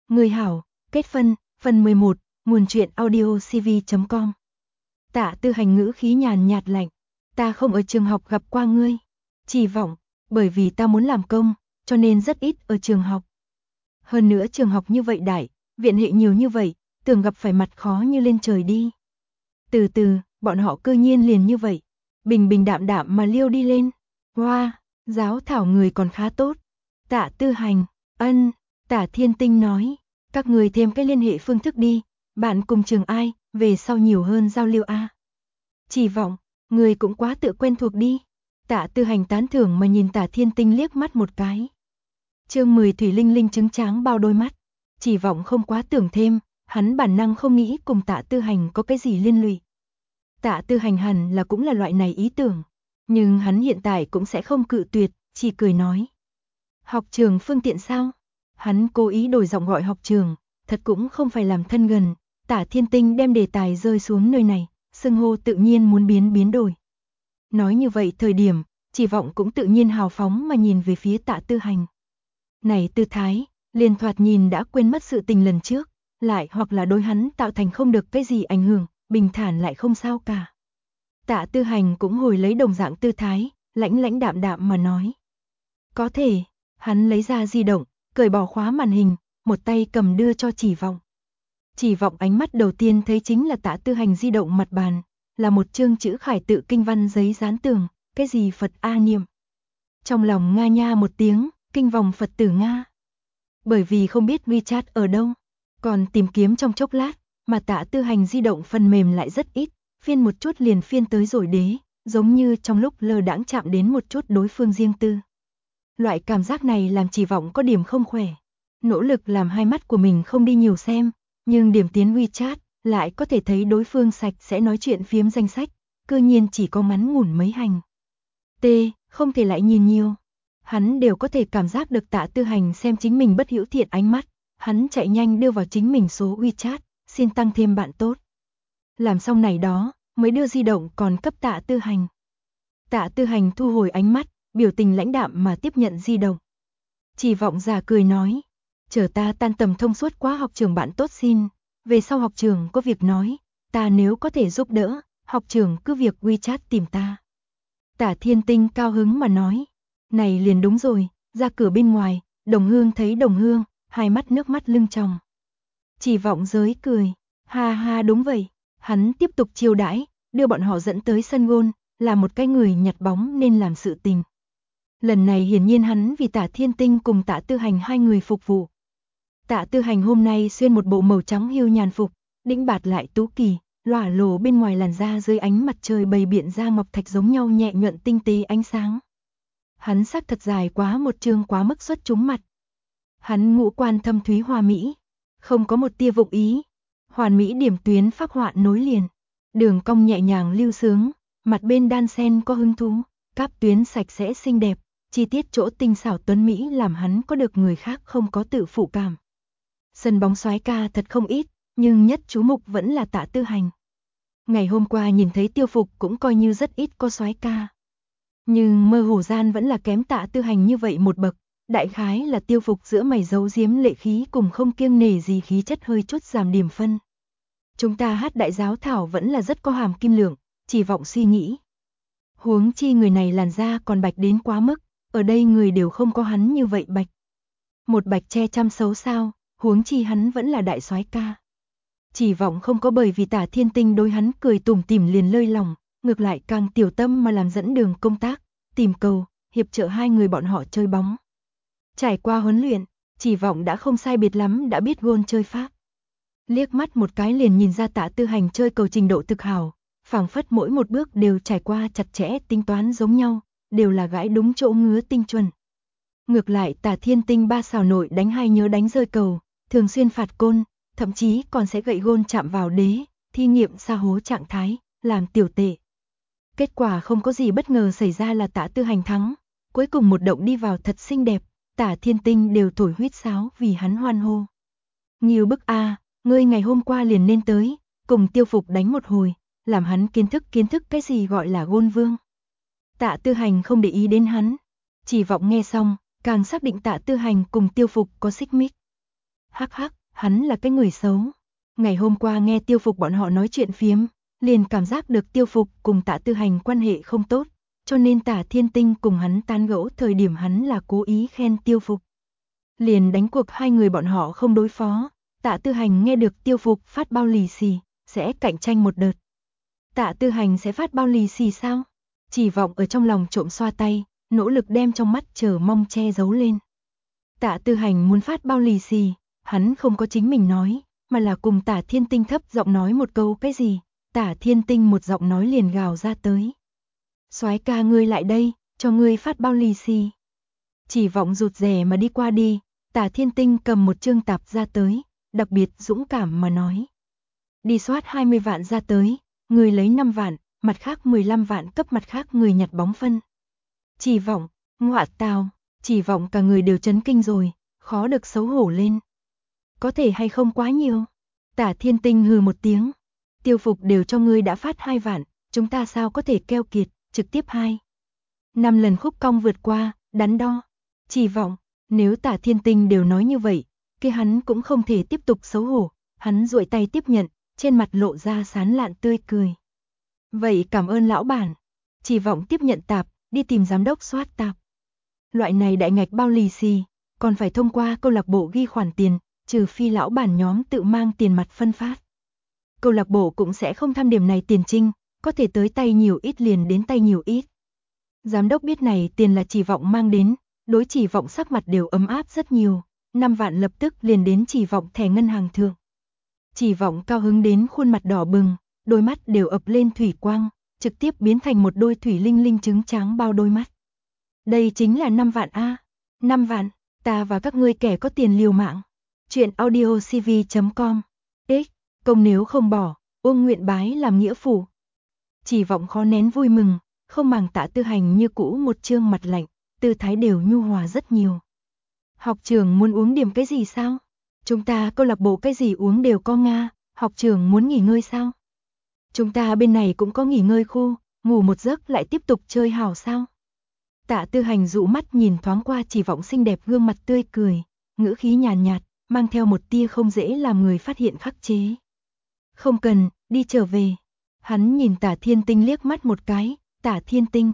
Người hảo, kết phân, phần 11, nguồn truyện audio cv.com. Tạ Tư Hành ngữ khí nhàn nhạt lạnh, ta không ở trường học gặp qua ngươi. Chỉ vọng, bởi vì ta muốn làm công, cho nên rất ít ở trường học. Hơn nữa trường học như vậy đại, viện hệ nhiều như vậy, tưởng gặp phải mặt khó như lên trời đi. Từ từ, bọn họ cư nhiên liền như vậy, bình bình đạm đạm mà liêu đi lên. Hoa, giáo thảo người còn khá tốt. Tạ Tư Hành, ân, Tả Thiên Tinh nói, các người thêm cái liên hệ phương thức đi, bạn cùng trường ai, về sau nhiều hơn giao lưu a. Chỉ vọng, người cũng quá tự quen thuộc đi. Tạ Tư Hành tán thưởng mà nhìn Tả Thiên Tinh liếc mắt một cái. Chương 10 Thủy Linh Linh trứng tráng bao đôi mắt. Chỉ vọng không quá tưởng thêm, hắn bản năng không nghĩ cùng Tạ Tư Hành có cái gì liên lụy. Tạ Tư Hành hẳn là cũng là loại này ý tưởng, nhưng hắn hiện tại cũng sẽ không cự tuyệt, chỉ cười nói. Học trường phương tiện sao? Hắn cố ý đổi giọng gọi học trường, thật cũng không phải làm thân gần. Tả Thiên Tinh đem đề tài rơi xuống nơi này, xưng hô tự nhiên muốn biến đổi. Nói như vậy thời điểm, Chỉ Vọng cũng tự nhiên hào phóng mà nhìn về phía Tạ Tư Hành. Này tư thái, liền thoạt nhìn đã quên mất sự tình lần trước, lại hoặc là đối hắn tạo thành không được cái gì ảnh hưởng, bình thản lại không sao cả. Tạ Tư Hành cũng hồi lấy đồng dạng tư thái, lãnh đạm đạm mà nói. Có thể, hắn lấy ra di động, cởi bỏ khóa màn hình, một tay cầm đưa cho Chỉ Vọng. Chỉ Vọng ánh mắt đầu tiên thấy chính là Tạ Tư Hành di động mặt bàn, là một chương chữ khải tự kinh văn giấy dán tường, cái gì Phật A niệm. Trong lòng nga nha một tiếng, kinh vòng Phật tử Nga. Bởi vì không biết WeChat ở đâu, còn tìm kiếm trong chốc lát, mà Tạ Tư Hành di động phần mềm lại rất ít, phiên một chút liền phiên tới rồi đế, giống như trong lúc lơ đãng chạm đến một chút đối phương riêng tư. Loại cảm giác này làm Chỉ Vọng có điểm không khỏe, nỗ lực làm hai mắt của mình không đi nhiều xem, nhưng điểm tiến WeChat lại có thể thấy đối phương sạch sẽ nói chuyện phiếm danh sách, cư nhiên chỉ có ngắn ngủn mấy hành. Không thể lại nhìn nhiều. Hắn đều có thể cảm giác được Tạ Tư Hành xem chính mình bất hữu thiện ánh mắt, hắn chạy nhanh đưa vào chính mình số WeChat, xin tăng thêm bạn tốt. Làm xong này đó, mới đưa di động còn cấp Tạ Tư Hành. Tạ Tư Hành thu hồi ánh mắt, biểu tình lãnh đạm mà tiếp nhận di động. Chỉ Vọng già cười nói, chờ ta tan tầm thông suốt quá học trường bạn tốt xin, về sau học trường có việc nói, ta nếu có thể giúp đỡ, học trường cứ việc WeChat tìm ta. Tả Thiên Tinh cao hứng mà nói, này liền đúng rồi, ra cửa bên ngoài, Đồng Hương thấy Đồng Hương, hai mắt nước mắt lưng tròng. Chỉ Vọng giới cười, ha ha đúng vậy, hắn tiếp tục chiêu đãi, đưa bọn họ dẫn tới sân gôn, là một cái người nhặt bóng nên làm sự tình. Lần này hiển nhiên hắn vì Tả Thiên Tinh cùng Tạ Tư Hành hai người phục vụ. Tạ Tư Hành hôm nay xuyên một bộ màu trắng hưu nhàn phục, đĩnh bạt lại tú kỳ, lỏa lồ bên ngoài làn da dưới ánh mặt trời bày biện ra ngọc thạch giống nhau nhẹ nhuận tinh tế ánh sáng. Hắn sắc thật dài quá một chương quá mức xuất chúng mặt. Hắn ngũ quan thâm thúy hoa mỹ, không có một tia vụng ý, hoàn mỹ điểm tuyến phác họa nối liền, đường cong nhẹ nhàng lưu sướng, mặt bên đan sen có hứng thú, cáp tuyến sạch sẽ xinh đẹp, chi tiết chỗ tinh xảo tuấn mỹ làm hắn có được người khác không có tự phụ cảm. Sân bóng soái ca thật không ít, nhưng nhất chú mục vẫn là Tạ Tư Hành. Ngày hôm qua nhìn thấy Tiêu Phục cũng coi như rất ít có soái ca. Nhưng mơ hồ gian vẫn là kém Tạ Tư Hành như vậy một bậc, đại khái là Tiêu Phục giữa mày giấu giếm lệ khí cùng không kiêng nể gì khí chất hơi chút giảm điểm phân. Chúng ta hát đại giáo thảo vẫn là rất có hàm kim lượng, Chỉ Vọng suy nghĩ. Huống chi người này làn da còn bạch đến quá mức, ở đây người đều không có hắn như vậy bạch. Một bạch che chăm xấu sao, huống chi hắn vẫn là đại soái ca. Chỉ Vọng không có bởi vì Tả Thiên Tinh đối hắn cười tủm tỉm liền lơi lòng, ngược lại càng tiểu tâm mà làm dẫn đường công tác, tìm cầu, hiệp trợ hai người bọn họ chơi bóng. Trải qua huấn luyện, Chỉ Vọng đã không sai biệt lắm đã biết gôn chơi pháp. Liếc mắt một cái liền nhìn ra Tạ Tư Hành chơi cầu trình độ thực hảo, phảng phất mỗi một bước đều trải qua chặt chẽ tính toán giống nhau, đều là gãi đúng chỗ ngứa tinh chuẩn. Ngược lại Tả Thiên Tinh ba xào nội đánh hay nhớ đánh rơi cầu, thường xuyên phạt côn, thậm chí còn sẽ gậy gôn chạm vào đế, thi nghiệm xa hố trạng thái, làm tiểu tệ. Kết quả không có gì bất ngờ xảy ra là Tạ Tư Hành thắng, cuối cùng một động đi vào thật xinh đẹp, Tả Thiên Tinh đều thổi huýt sáo vì hắn hoan hô. Nhiều bức a, ngươi ngày hôm qua liền nên tới, cùng Tiêu Phục đánh một hồi, làm hắn kiến thức cái gì gọi là gôn vương. Tạ Tư Hành không để ý đến hắn, Chỉ Vọng nghe xong, càng xác định Tạ Tư Hành cùng Tiêu Phục có xích mích. hắc hắc, hắn là cái người xấu. Ngày hôm qua nghe Tiêu Phục bọn họ nói chuyện phiếm, liền cảm giác được Tiêu Phục cùng Tạ Tư Hành quan hệ không tốt, cho nên Tạ Thiên Tinh cùng hắn tán gẫu thời điểm hắn là cố ý khen Tiêu Phục. Liền đánh cuộc hai người bọn họ không đối phó, Tạ Tư Hành nghe được Tiêu Phục phát bao lì xì, sẽ cạnh tranh một đợt. Tạ Tư Hành sẽ phát bao lì xì sao? Chỉ Vọng ở trong lòng trộm xoa tay, nỗ lực đem trong mắt chờ mong che giấu lên. Tạ Tư Hành muốn phát bao lì xì, hắn không có chính mình nói, mà là cùng Tạ Thiên Tinh thấp giọng nói một câu cái gì, Tạ Thiên Tinh một giọng nói liền gào ra tới. Soái ca ngươi lại đây, cho ngươi phát bao lì xì. Chỉ Vọng rụt rè mà đi qua đi, Tạ Thiên Tinh cầm một chương tạp ra tới, đặc biệt dũng cảm mà nói. Đi soát 20 vạn ra tới, người lấy 5 vạn, mặt khác 15 vạn cấp mặt khác người nhặt bóng phân. Chỉ Vọng, ngọa tào, Chỉ Vọng cả người đều chấn kinh rồi, khó được xấu hổ lên. Có thể hay không quá nhiều? Tạ Thiên Tinh hừ một tiếng. Tiêu Phục đều cho ngươi đã phát 2 vạn, chúng ta sao có thể keo kiệt, trực tiếp 2. 5 lần khúc cong vượt qua, đắn đo. Chỉ Vọng, nếu Tạ Thiên Tinh đều nói như vậy, kia hắn cũng không thể tiếp tục xấu hổ, hắn duỗi tay tiếp nhận, trên mặt lộ ra sán lạn tươi cười. Vậy cảm ơn lão bản. Chỉ Vọng tiếp nhận tạp, đi tìm giám đốc soát tạp. Loại này đại ngạch bao lì xì, còn phải thông qua câu lạc bộ ghi khoản tiền, trừ phi lão bản nhóm tự mang tiền mặt phân phát. Câu lạc bộ cũng sẽ không tham điểm này tiền trinh, có thể tới tay nhiều ít liền đến tay nhiều ít. Giám đốc biết này tiền là Chỉ Vọng mang đến, đối Chỉ Vọng sắc mặt đều ấm áp rất nhiều, 5 vạn lập tức liền đến Chỉ Vọng thẻ ngân hàng thượng. Chỉ Vọng cao hứng đến khuôn mặt đỏ bừng, đôi mắt đều ập lên thủy quang, trực tiếp biến thành một đôi thủy linh linh trứng trắng bao đôi mắt. Đây chính là 5 vạn a, 5 vạn, ta và các ngươi kẻ có tiền liều mạng. Chuyện audiocv.com. X, công nếu không bỏ, ôm nguyện bái làm nghĩa phụ. Chỉ Vọng khó nén vui mừng, không màng Tạ Tư Hành như cũ một trương mặt lạnh, tư thái đều nhu hòa rất nhiều. Học trưởng muốn uống điểm cái gì sao? Chúng ta câu lạc bộ cái gì uống đều có nga, học trưởng muốn nghỉ ngơi sao? Chúng ta bên này cũng có nghỉ ngơi khu, ngủ một giấc lại tiếp tục chơi hào sao? Tạ Tư Hành dụ mắt nhìn thoáng qua Chỉ Vọng xinh đẹp gương mặt tươi cười, ngữ khí nhàn nhạt, mang theo một tia không dễ làm người phát hiện khắc chế. Không cần, đi trở về. Hắn nhìn Tạ Thiên Tinh liếc mắt một cái, Tạ Thiên Tinh.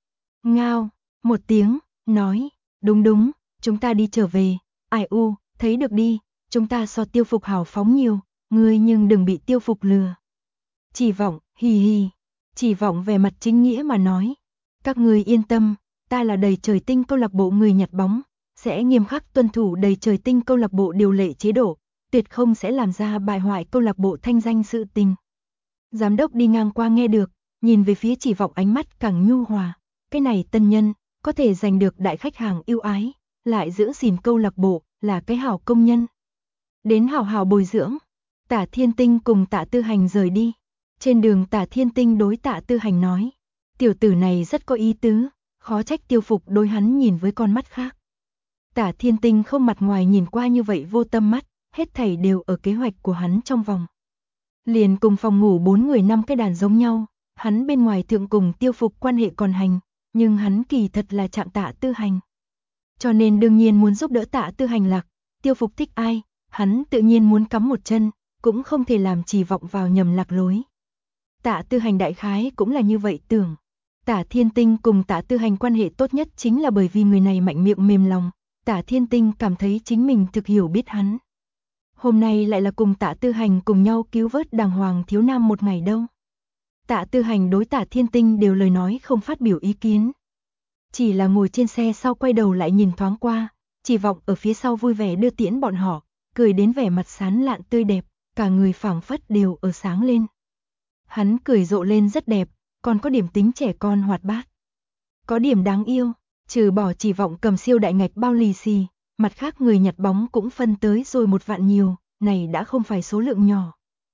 Ngao, một tiếng, nói, đúng đúng, chúng ta đi trở về, ai u, thấy được đi, chúng ta so Tiêu Phục hào phóng nhiều, ngươi nhưng đừng bị Tiêu Phục lừa. Chỉ Vọng, hì hì, Chỉ Vọng về mặt chính nghĩa mà nói, các ngươi yên tâm, ta là Đầy Trời Tinh câu lạc bộ người nhặt bóng, sẽ nghiêm khắc tuân thủ Đầy Trời Tinh câu lạc bộ điều lệ chế độ, tuyệt không sẽ làm ra bại hoại câu lạc bộ thanh danh sự tình. Giám đốc đi ngang qua nghe được, nhìn về phía Chỉ Vọng ánh mắt càng nhu hòa, cái này tân nhân, có thể giành được đại khách hàng yêu ái, lại giữ gìn câu lạc bộ, là cái hảo công nhân. Đến hảo hảo bồi dưỡng, Tạ Thiên Tinh cùng Tạ Tư Hành rời đi. Trên đường Tạ Thiên Tinh đối Tạ Tư Hành nói, tiểu tử này rất có ý tứ, khó trách Tiêu Phục đối hắn nhìn với con mắt khác. Tạ Thiên Tinh không mặt ngoài nhìn qua như vậy vô tâm mắt, hết thảy đều ở kế hoạch của hắn trong vòng. Liền cùng phòng ngủ 4 người 5 cái đàn giống nhau, hắn bên ngoài thượng cùng Tiêu Phục quan hệ còn hành, nhưng hắn kỳ thật là chạm Tạ Tư Hành. Cho nên đương nhiên muốn giúp đỡ Tạ Tư Hành lạc, Tiêu Phục thích ai, hắn tự nhiên muốn cắm một chân, cũng không thể làm Chỉ Vọng vào nhầm lạc lối. Tạ Tư Hành đại khái cũng là như vậy tưởng. Tạ Thiên Tinh cùng Tạ Tư Hành quan hệ tốt nhất chính là bởi vì người này mạnh miệng mềm lòng, Tạ Thiên Tinh cảm thấy chính mình thực hiểu biết hắn. Hôm nay lại là cùng Tạ Tư Hành cùng nhau cứu vớt đàng hoàng thiếu nam một ngày đâu. Tạ Tư Hành đối Tạ Thiên Tinh đều lời nói không phát biểu ý kiến. Chỉ là ngồi trên xe sau quay đầu lại nhìn thoáng qua, Chỉ Vọng ở phía sau vui vẻ đưa tiễn bọn họ, cười đến vẻ mặt sán lạn tươi đẹp, cả người phảng phất đều ở sáng lên. Hắn cười rộ lên rất đẹp, còn có điểm tính trẻ con hoạt bát. Có điểm đáng yêu, trừ bỏ Chỉ Vọng cầm siêu đại ngạch bao lì xì, mặt khác người nhặt bóng cũng phân tới rồi 1 vạn nhiều, này đã không phải số lượng nhỏ.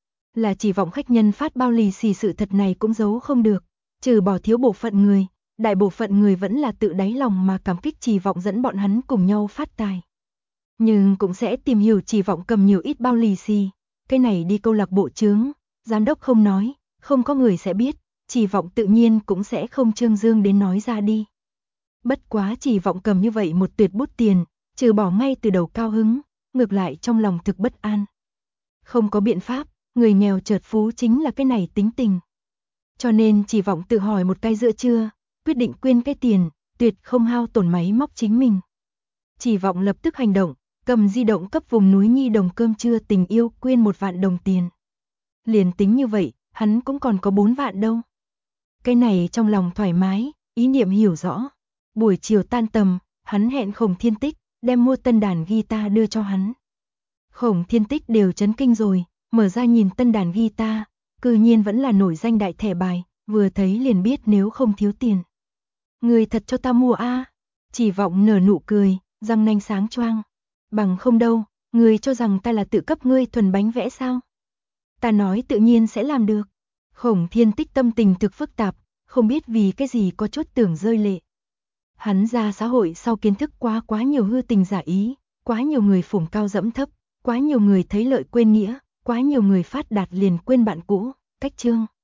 Là Chỉ Vọng khách nhân phát bao lì xì sự thật này cũng giấu không được, trừ bỏ thiếu bộ phận người, đại bộ phận người vẫn là tự đáy lòng mà cảm kích Chỉ Vọng dẫn bọn hắn cùng nhau phát tài. Nhưng cũng sẽ tìm hiểu Chỉ Vọng cầm nhiều ít bao lì xì, cái này đi câu lạc bộ chướng, giám đốc không nói, không có người sẽ biết, Chỉ Vọng tự nhiên cũng sẽ không trương dương đến nói ra đi. Bất quá Chỉ Vọng cầm như vậy một tuyệt bút tiền, trừ bỏ ngay từ đầu cao hứng, ngược lại trong lòng thực bất an. Không có biện pháp, người nghèo chợt phú chính là cái này tính tình. Cho nên Chỉ Vọng tự hỏi một cái giữa trưa, quyết định quyên cái tiền, tuyệt không hao tổn máy móc chính mình. Chỉ Vọng lập tức hành động, cầm di động cấp vùng núi nhi đồng cơm trưa tình yêu quyên 1 vạn đồng tiền. Liền tính như vậy, hắn cũng còn có 4 vạn đâu. Cái này trong lòng thoải mái, ý niệm hiểu rõ. Buổi chiều tan tầm, hắn hẹn Khổng Thiên Tích, đem mua tân đàn guitar đưa cho hắn. Khổng Thiên Tích đều chấn kinh rồi, mở ra nhìn tân đàn guitar, cư nhiên vẫn là nổi danh đại thẻ bài, vừa thấy liền biết nếu không thiếu tiền. Người thật cho ta mua a? Chỉ Vọng nở nụ cười, răng nanh sáng choang. Bằng không đâu, người cho rằng ta là tự cấp ngươi thuần bánh vẽ sao? Ta nói tự nhiên sẽ làm được. Khổng Thiên Tích tâm tình thực phức tạp, không biết vì cái gì có chút tưởng rơi lệ. Hắn ra xã hội sau kiến thức quá nhiều hư tình giả ý, quá nhiều người phủng cao dẫm thấp, quá nhiều người thấy lợi quên nghĩa, quá nhiều người phát đạt liền quên bạn cũ, cách chương.